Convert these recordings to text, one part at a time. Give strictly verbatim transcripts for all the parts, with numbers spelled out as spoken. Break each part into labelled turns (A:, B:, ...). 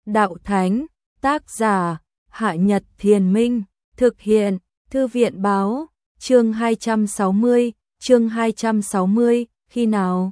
A: đạo thánh, tác giả, Hạ Nhật Thiền Minh, thực hiện, Thư viện báo, chương hai trăm sáu mươi, chương hai trăm sáu mươi, khi nào?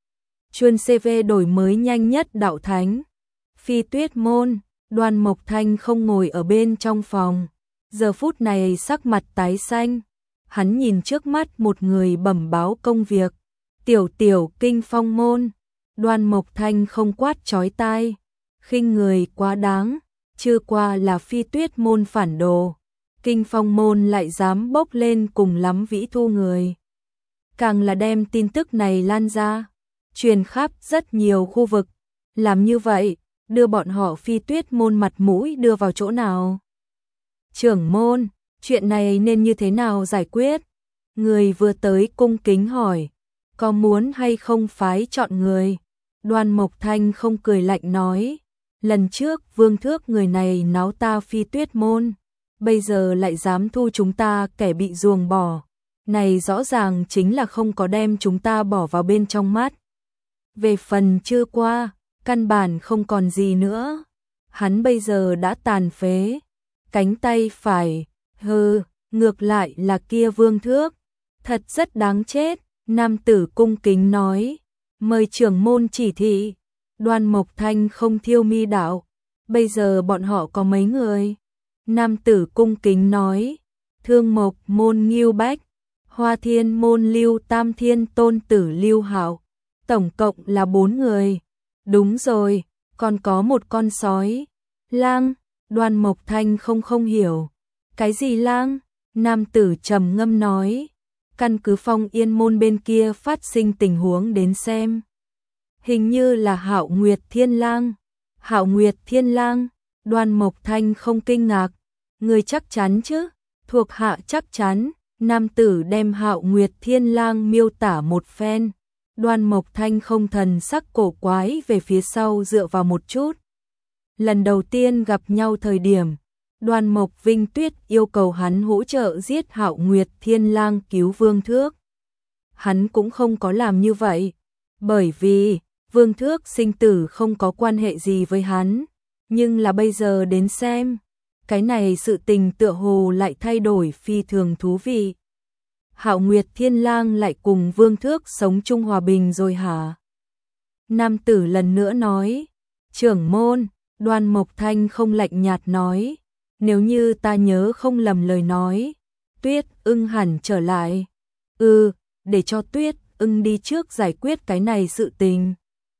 A: Chuân xê vê đổi mới nhanh nhất đạo thánh. Phi Tuyết Môn, Đoan Mộc Thanh không ngồi ở bên trong phòng, giờ phút này sắc mặt tái xanh, hắn nhìn trước mắt một người bẩm báo công việc, tiểu tiểu Kinh Phong Môn. Đoan Mộc Thanh không quát chói tai, khinh người quá đáng, chưa qua là Phi Tuyết Môn phản đồ, Kinh Phong Môn lại dám bốc lên cùng lắm vĩ thu người. Càng là đem tin tức này lan ra, truyền khắp rất nhiều khu vực, làm như vậy, đưa bọn họ Phi Tuyết Môn mặt mũi đưa vào chỗ nào? Trưởng môn, chuyện này nên như thế nào giải quyết? Người vừa tới cung kính hỏi, có muốn hay không phái chọn người? Đoan Mộc Thanh không cười lạnh nói, lần trước Vương Thước người này náo ta Phi Tuyết Môn, bây giờ lại dám thu chúng ta kẻ bị ruồng bỏ, này rõ ràng chính là không có đem chúng ta bỏ vào bên trong mắt. Về phần chưa qua, căn bản không còn gì nữa, hắn bây giờ đã tàn phế, cánh tay phải, hừ, ngược lại là kia Vương Thước, thật rất đáng chết. Nam tử cung kính nói, mời trưởng môn chỉ thị. Đoan Mộc Thanh không thiêu mi đạo, bây giờ bọn họ có mấy người? Nam tử cung kính nói, Thương Mộc Môn Ngưu Bách, Hoa Thiên Môn Lưu Tam Thiên Tôn tử Lưu Hạo, tổng cộng là bốn người. Đúng rồi, còn có một con sói. Lang. Đoan Mộc Thanh không không hiểu. Cái gì lang? Nam tử trầm ngâm nói, căn cứ Phong Yên Môn bên kia phát sinh tình huống đến xem. Hình như là Hạo Nguyệt Thiên Lang. Hạo Nguyệt Thiên Lang. Đoan Mộc Thanh không kinh ngạc. Người chắc chắn chứ? Thuộc hạ chắc chắn. Nam tử đem Hạo Nguyệt Thiên Lang miêu tả một phen. Đoan Mộc Thanh không thần sắc cổ quái về phía sau dựa vào một chút. Lần đầu tiên gặp nhau thời điểm, Đoan Mộc Vinh Tuyết yêu cầu hắn hỗ trợ giết Hạo Nguyệt Thiên Lang cứu Vương Thước. Hắn cũng không có làm như vậy, bởi vì Vương Thước sinh tử không có quan hệ gì với hắn, nhưng là bây giờ đến xem, cái này sự tình tựa hồ lại thay đổi phi thường thú vị. Hạo Nguyệt Thiên Lang lại cùng Vương Thước sống chung hòa bình rồi hả? Nam tử lần nữa nói, trưởng môn. Đoan Mộc Thanh không lạnh nhạt nói, nếu như ta nhớ không lầm lời nói, Tuyết Ưng hẳn trở lại. Ừ, để cho Tuyết Ưng đi trước giải quyết cái này sự tình.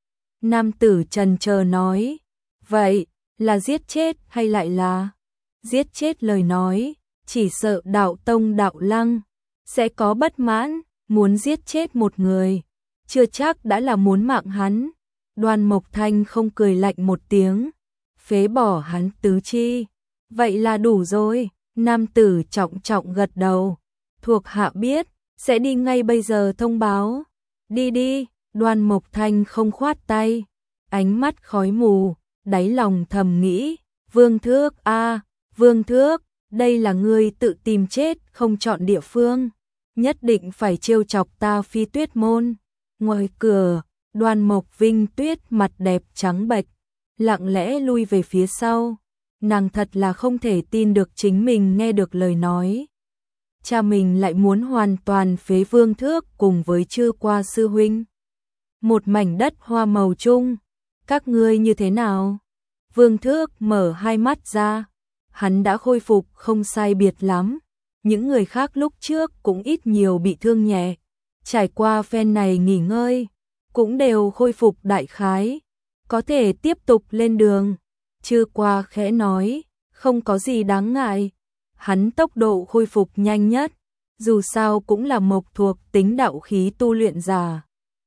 A: Nam tử trần chờ nói, vậy là giết chết hay lại là giết chết lời nói, chỉ sợ đạo tông đạo lăng sẽ có bất mãn, muốn giết chết một người, chưa chắc đã là muốn mạng hắn. Đoan Mộc Thanh không cười lạnh một tiếng, phế bỏ hắn tứ chi. Vậy là đủ rồi. Nam tử trọng trọng gật đầu, thuộc hạ biết, sẽ đi ngay bây giờ thông báo. Đi đi. Đoan Mộc Thanh không khoát tay, ánh mắt khói mù, đáy lòng thầm nghĩ, Vương Thước a, à, Vương Thước, đây là ngươi tự tìm chết không chọn địa phương, nhất định phải trêu chọc ta Phi Tuyết Môn. Ngoài cửa, Đoan Mộc Vinh Tuyết mặt đẹp trắng bệch, lặng lẽ lui về phía sau, nàng thật là không thể tin được chính mình nghe được lời nói. Cha mình lại muốn hoàn toàn phế Vương Thước cùng với Chư Qua sư huynh. Một mảnh đất hoa màu chung, các ngươi như thế nào? Vương Thước mở hai mắt ra, hắn đã khôi phục không sai biệt lắm, những người khác lúc trước cũng ít nhiều bị thương nhẹ, trải qua phen này nghỉ ngơi, cũng đều khôi phục đại khái, có thể tiếp tục lên đường. Chư Qua khẽ nói, không có gì đáng ngại, hắn tốc độ khôi phục nhanh nhất, dù sao cũng là mộc thuộc tính đạo khí tu luyện giả.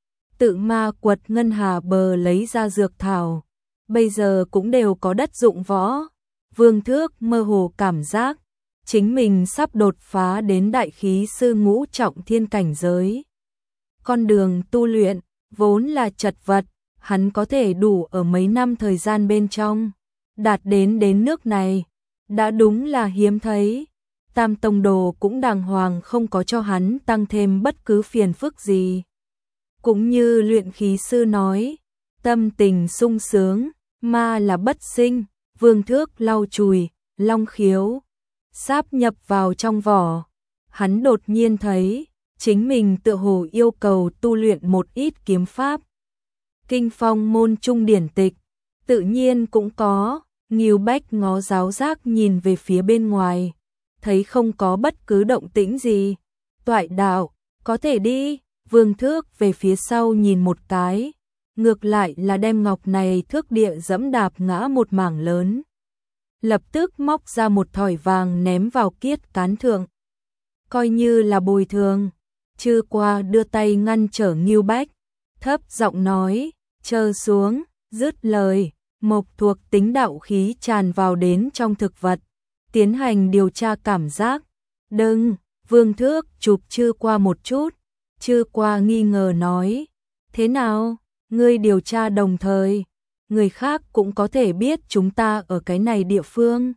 A: Tự ma quật ngân hà bờ lấy ra dược thảo, bây giờ cũng đều có đất dụng võ. Vương Thước mơ hồ cảm giác, chính mình sắp đột phá đến đại khí sư ngũ trọng thiên cảnh giới. Con đường tu luyện, vốn là chật vật, hắn có thể đủ ở mấy năm thời gian bên trong, đạt đến đến nước này, đã đúng là hiếm thấy. Tam tông đồ cũng đàng hoàng không có cho hắn tăng thêm bất cứ phiền phức gì. Cũng như luyện khí sư nói, tâm tình sung sướng, ma là bất sinh, Vương Thước lau chùi, long khiếu, sáp nhập vào trong vỏ. Hắn đột nhiên thấy, chính mình tựa hồ yêu cầu tu luyện một ít kiếm pháp. Kinh phong môn trung điển tịch, tự nhiên cũng có, Ngưu Bách ngó giáo giác nhìn về phía bên ngoài, thấy không có bất cứ động tĩnh gì. Toại đạo, có thể đi, Vương Thước về phía sau nhìn một cái, ngược lại là đem ngọc này thước địa dẫm đạp ngã một mảng lớn. Lập tức móc ra một thỏi vàng ném vào kiết cán thượng. Coi như là bồi thường, Chư Qua đưa tay ngăn trở Ngưu Bách, thấp giọng nói, chờ xuống, dứt lời, mộc thuộc tính đạo khí tràn vào đến trong thực vật, tiến hành điều tra cảm giác. Đừng, Vương Thước chụp Chư Qua một chút, Chư Qua nghi ngờ nói, thế nào, ngươi điều tra đồng thời, người khác cũng có thể biết chúng ta ở cái này địa phương.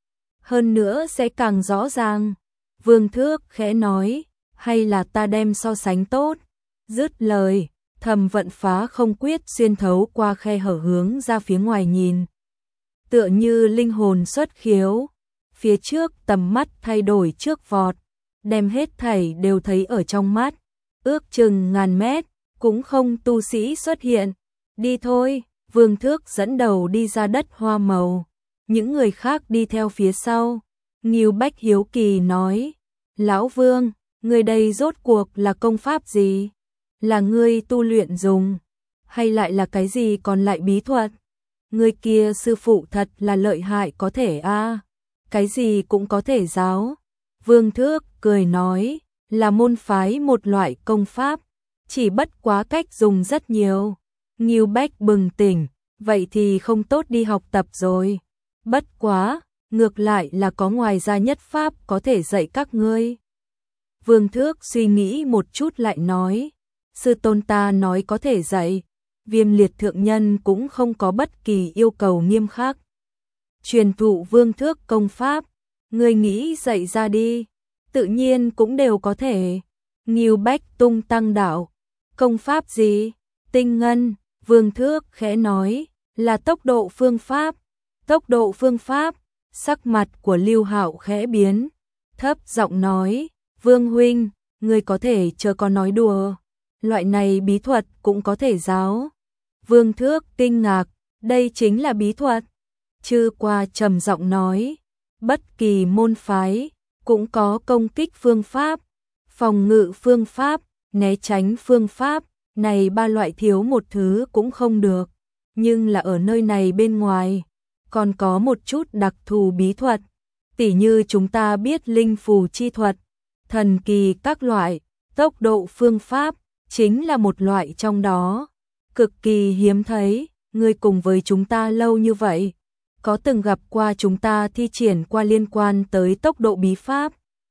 A: Hơn nữa sẽ càng rõ ràng. Vương Thước khẽ nói, hay là ta đem so sánh tốt. Dứt lời, Thẩm Vận phá không quyết xuyên thấu qua khe hở hướng ra phía ngoài nhìn. Tựa như linh hồn xuất khiếu, phía trước tầm mắt thay đổi trước vọt, đem hết thảy đều thấy ở trong mắt, ước chừng ngàn mét, cũng không tu sĩ xuất hiện. Đi thôi, Vương Thước dẫn đầu đi ra đất hoa màu, những người khác đi theo phía sau. Ngưu Bách hiếu kỳ nói, Lão Vương, người đây rốt cuộc là công pháp gì? Là ngươi tu luyện dùng, hay lại là cái gì còn lại bí thuật? Người kia sư phụ thật là lợi hại có thể a, à, cái gì cũng có thể giáo. Vương Thước cười nói, là môn phái một loại công pháp, chỉ bất quá cách dùng rất nhiều. Ngưu Bách bừng tỉnh, vậy thì không tốt đi học tập rồi. Bất quá, ngược lại là có ngoài ra nhất pháp có thể dạy các ngươi. Vương Thước suy nghĩ một chút lại nói, sư tôn ta nói có thể dạy, Viêm Liệt thượng nhân cũng không có bất kỳ yêu cầu nghiêm khắc. Truyền thụ Vương Thước công pháp, ngươi nghĩ dạy ra đi, tự nhiên cũng đều có thể. Ngưu Bách tung tăng đạo, công pháp gì? Tinh ngân, Vương Thước khẽ nói, là tốc độ phương pháp. Tốc độ phương pháp, sắc mặt của Lưu Hạo khẽ biến, thấp giọng nói, Vương huynh, ngươi có thể chờ có nói đùa, loại này bí thuật cũng có thể giáo. Vương Thước kinh ngạc, đây chính là bí thuật. Chư Qua trầm giọng nói, bất kỳ môn phái cũng có công kích phương pháp, phòng ngự phương pháp, né tránh phương pháp, này ba loại thiếu một thứ cũng không được, nhưng là ở nơi này bên ngoài còn có một chút đặc thù bí thuật, tỉ như chúng ta biết linh phù chi thuật, thần kỳ các loại, tốc độ phương pháp chính là một loại trong đó, cực kỳ hiếm thấy. Ngươi cùng với chúng ta lâu như vậy, có từng gặp qua chúng ta thi triển qua liên quan tới tốc độ bí pháp?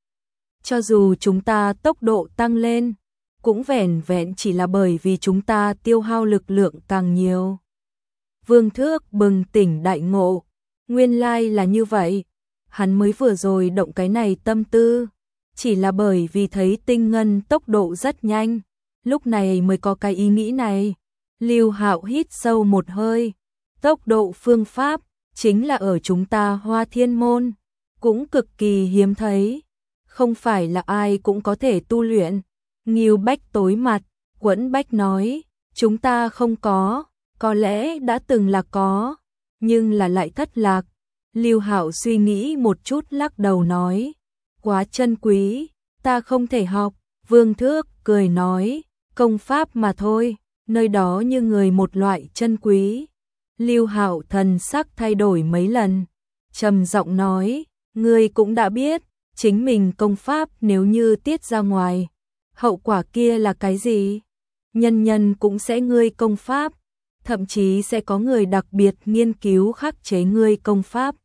A: Cho dù chúng ta tốc độ tăng lên, cũng vẻn vẹn chỉ là bởi vì chúng ta tiêu hao lực lượng càng nhiều. Vương Thước bừng tỉnh đại ngộ, nguyên lai là như vậy, hắn mới vừa rồi động cái này tâm tư, chỉ là bởi vì thấy tinh ngân tốc độ rất nhanh, lúc này mới có cái ý nghĩ này. Lưu Hạo hít sâu một hơi, tốc độ phương pháp chính là ở chúng ta Hoa Thiên môn, cũng cực kỳ hiếm thấy, không phải là ai cũng có thể tu luyện. Ngưu Bách tối mặt, Quẫn Bách nói, chúng ta không có, có lẽ đã từng là có, nhưng là lại thất lạc. Lưu Hạo suy nghĩ một chút lắc đầu nói, quá chân quý, ta không thể học. Vương Thước cười nói, công pháp mà thôi, nơi đó như người một loại chân quý. Lưu Hạo thần sắc thay đổi mấy lần, trầm giọng nói, ngươi cũng đã biết, chính mình công pháp nếu như tiết ra ngoài, hậu quả kia là cái gì? Nhân nhân cũng sẽ ngươi công pháp, thậm chí sẽ có người đặc biệt nghiên cứu khắc chế ngươi công pháp.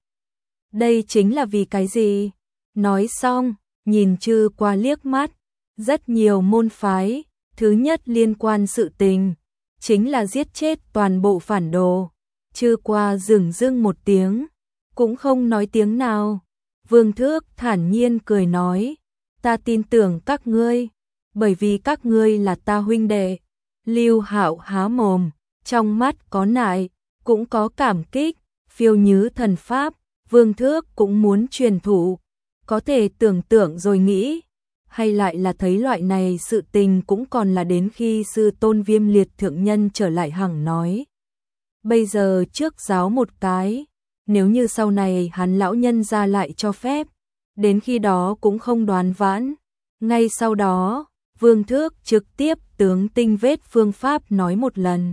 A: Đây chính là vì cái gì? Nói xong, nhìn Chư Qua liếc mắt, rất nhiều môn phái, thứ nhất liên quan sự tình, chính là giết chết toàn bộ phản đồ. Chư Qua dửng dưng một tiếng, cũng không nói tiếng nào. Vương Thước thản nhiên cười nói, ta tin tưởng các ngươi, bởi vì các ngươi là ta huynh đệ. Lưu Hạo há mồm, trong mắt có nại, cũng có cảm kích, phiêu như thần pháp, Vương Thước cũng muốn truyền thụ. Có thể tưởng tượng rồi nghĩ, hay lại là thấy loại này sự tình cũng còn là đến khi sư tôn Viêm Liệt thượng nhân trở lại hằng nói. Bây giờ trước giáo một cái, nếu như sau này hắn lão nhân ra lại cho phép, đến khi đó cũng không đoán vãn. Ngay sau đó, Vương Thước trực tiếp tướng tinh vết phương pháp nói một lần.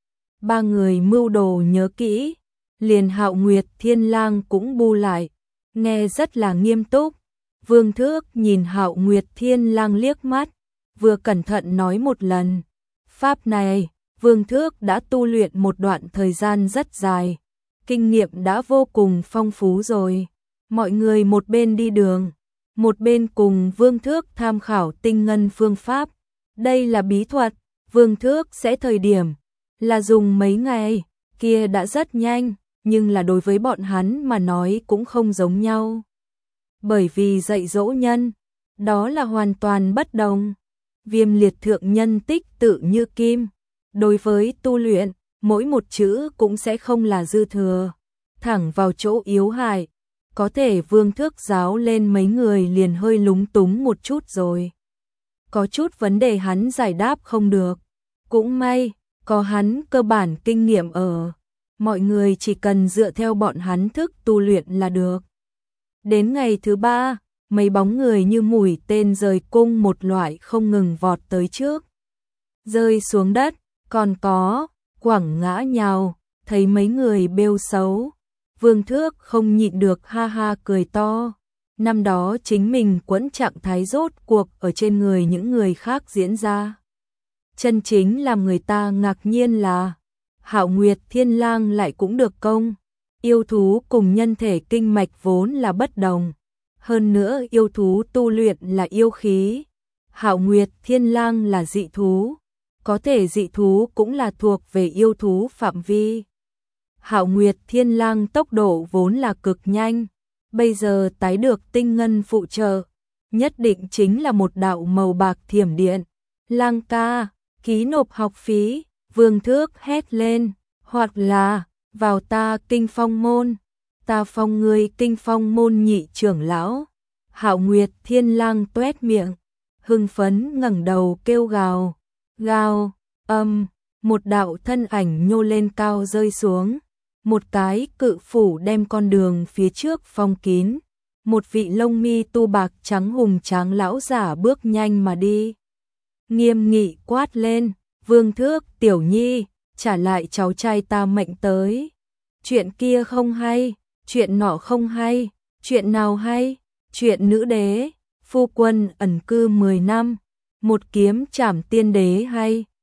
A: Ba người mưu đồ nhớ kỹ, liền Hạo Nguyệt Thiên Lang cũng bu lại, nghe rất là nghiêm túc. Vương Thước nhìn Hạo Nguyệt Thiên Lang liếc mắt, vừa cẩn thận nói một lần. Pháp này, Vương Thước đã tu luyện một đoạn thời gian rất dài, kinh nghiệm đã vô cùng phong phú rồi. Mọi người một bên đi đường, một bên cùng Vương Thước tham khảo tinh ngân phương pháp. Đây là bí thuật, Vương Thước sẽ thời điểm là dùng mấy ngày, kia đã rất nhanh, nhưng là đối với bọn hắn mà nói cũng không giống nhau. Bởi vì dạy dỗ nhân, đó là hoàn toàn bất đồng. Viêm Liệt thượng nhân tích tự như kim, đối với tu luyện, mỗi một chữ cũng sẽ không là dư thừa, thẳng vào chỗ yếu hại. Có thể Vương Thước giáo lên mấy người liền hơi lúng túng một chút rồi. Có chút vấn đề hắn giải đáp không được. Cũng may, có hắn cơ bản kinh nghiệm ở. Mọi người chỉ cần dựa theo bọn hắn thức tu luyện là được. Đến ngày thứ ba, mấy bóng người như mũi tên rời cung một loại không ngừng vọt tới trước. Rơi xuống đất, còn có, quẳng ngã nhào, thấy mấy người bêu xấu. Vương Thước không nhịn được ha ha cười to. Năm đó chính mình quẫn trạng thái rốt cuộc ở trên người những người khác diễn ra. Chân chính làm người ta ngạc nhiên là Hạo Nguyệt Thiên Lang lại cũng được công. Yêu thú cùng nhân thể kinh mạch vốn là bất đồng. Hơn nữa yêu thú tu luyện là yêu khí. Hạo Nguyệt Thiên Lang là dị thú. Có thể dị thú cũng là thuộc về yêu thú phạm vi. Hạo Nguyệt Thiên Lang tốc độ vốn là cực nhanh, bây giờ tái được tinh ngân phụ trợ, nhất định chính là một đạo màu bạc thiểm điện. Lang ca, ký nộp học phí, Vương Thước hét lên, hoặc là, vào ta kinh phong môn, ta phong ngươi kinh phong môn nhị trưởng lão. Hạo Nguyệt Thiên Lang tuét miệng, hưng phấn ngẩng đầu kêu gào, gào, âm, một đạo thân ảnh nhô lên cao rơi xuống. Một cái cự phủ đem con đường phía trước phong kín, một vị lông mi tu bạc trắng hùng tráng lão giả bước nhanh mà đi. Nghiêm nghị quát lên, Vương Thước tiểu nhi, trả lại cháu trai ta mệnh tới. Chuyện kia không hay, chuyện nọ không hay, chuyện nào hay, chuyện nữ đế, phu quân ẩn cư mười năm, một kiếm trảm tiên đế hay.